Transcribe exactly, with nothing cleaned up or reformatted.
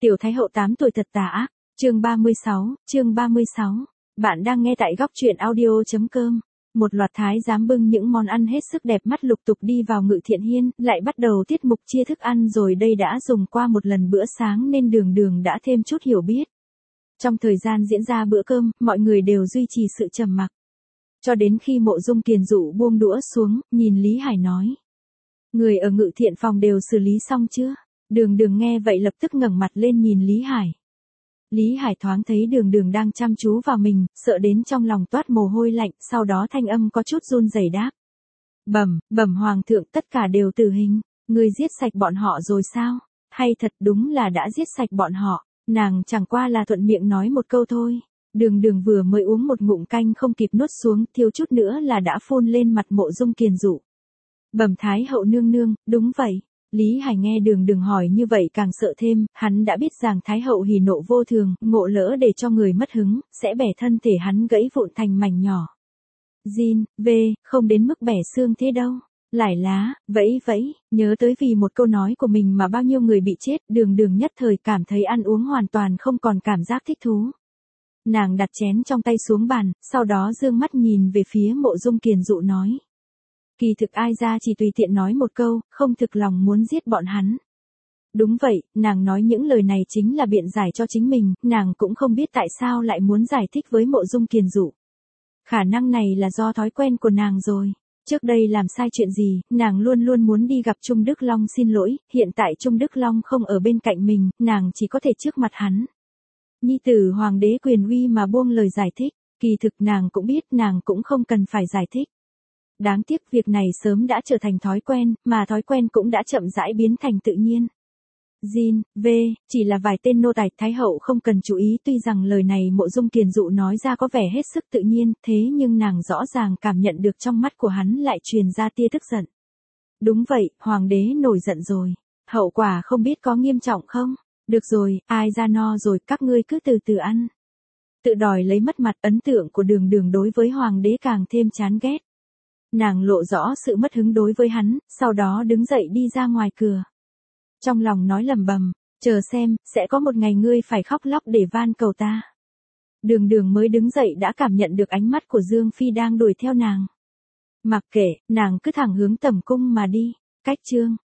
Tiểu Thái Hậu tám tuổi thật tà ác, chương ba mươi sáu, chương ba mươi sáu. Bạn đang nghe tại góc truyện audio chấm com. Một loạt thái giám bưng những món ăn hết sức đẹp mắt lục tục đi vào Ngự Thiện Hiên, lại bắt đầu tiết mục chia thức ăn rồi đây đã dùng qua một lần bữa sáng nên Đường Đường đã thêm chút hiểu biết. Trong thời gian diễn ra bữa cơm, mọi người đều duy trì sự trầm mặc. Cho đến khi Mộ Dung Kiền Dụ buông đũa xuống, nhìn Lý Hải nói. Người ở Ngự Thiện phòng đều xử lý xong chưa? Đường Đường nghe vậy lập tức ngẩng mặt lên nhìn Lý Hải. Lý Hải thoáng thấy Đường Đường đang chăm chú vào mình, sợ đến trong lòng toát mồ hôi lạnh, sau đó thanh âm có chút run rẩy đáp. Bẩm, bẩm hoàng thượng, tất cả đều tử hình, người giết sạch bọn họ rồi sao? Hay thật đúng là đã giết sạch bọn họ, nàng chẳng qua là thuận miệng nói một câu thôi. Đường Đường vừa mới uống một ngụm canh không kịp nuốt xuống, thiếu chút nữa là đã phun lên mặt Mộ Dung Kiền Dụ. Bẩm Thái Hậu nương nương, đúng vậy. Lý Hải nghe Đường Đường hỏi như vậy càng sợ thêm, hắn đã biết rằng Thái Hậu hỉ nộ vô thường, ngộ lỡ để cho người mất hứng, sẽ bẻ thân thể hắn gãy vụn thành mảnh nhỏ. Jin, về, không đến mức bẻ xương thế đâu. Lải lá, vẫy vẫy, nhớ tới vì một câu nói của mình mà bao nhiêu người bị chết, Đường Đường nhất thời cảm thấy ăn uống hoàn toàn không còn cảm giác thích thú. Nàng đặt chén trong tay xuống bàn, sau đó dương mắt nhìn về phía Mộ Dung Kiền Dụ nói. Kỳ thực ai ra chỉ tùy tiện nói một câu, không thực lòng muốn giết bọn hắn. Đúng vậy, nàng nói những lời này chính là biện giải cho chính mình, nàng cũng không biết tại sao lại muốn giải thích với Mộ Dung Kiền Dụ. Khả năng này là do thói quen của nàng rồi. Trước đây làm sai chuyện gì, nàng luôn luôn muốn đi gặp Trung Đức Long xin lỗi, hiện tại Trung Đức Long không ở bên cạnh mình, nàng chỉ có thể trước mặt hắn. Nhi tử hoàng đế quyền uy mà buông lời giải thích, kỳ thực nàng cũng biết nàng cũng không cần phải giải thích. Đáng tiếc việc này sớm đã trở thành thói quen, mà thói quen cũng đã chậm rãi biến thành tự nhiên. Jin, V, chỉ là vài tên nô tài, Thái Hậu không cần chú ý, tuy rằng lời này Mộ Dung Kiền Dụ nói ra có vẻ hết sức tự nhiên, thế nhưng nàng rõ ràng cảm nhận được trong mắt của hắn lại truyền ra tia tức giận. Đúng vậy, hoàng đế nổi giận rồi. Hậu quả không biết có nghiêm trọng không? Được rồi, ai ra no rồi, các ngươi cứ từ từ ăn. Tự đòi lấy mất mặt, ấn tượng của Đường Đường đối với hoàng đế càng thêm chán ghét. Nàng lộ rõ sự mất hứng đối với hắn, sau đó đứng dậy đi ra ngoài cửa. Trong lòng nói lẩm bẩm, chờ xem, sẽ có một ngày ngươi phải khóc lóc để van cầu ta. Đường Đường mới đứng dậy đã cảm nhận được ánh mắt của Dương Phi đang đuổi theo nàng. Mặc kệ, nàng cứ thẳng hướng tẩm cung mà đi. Cách chương,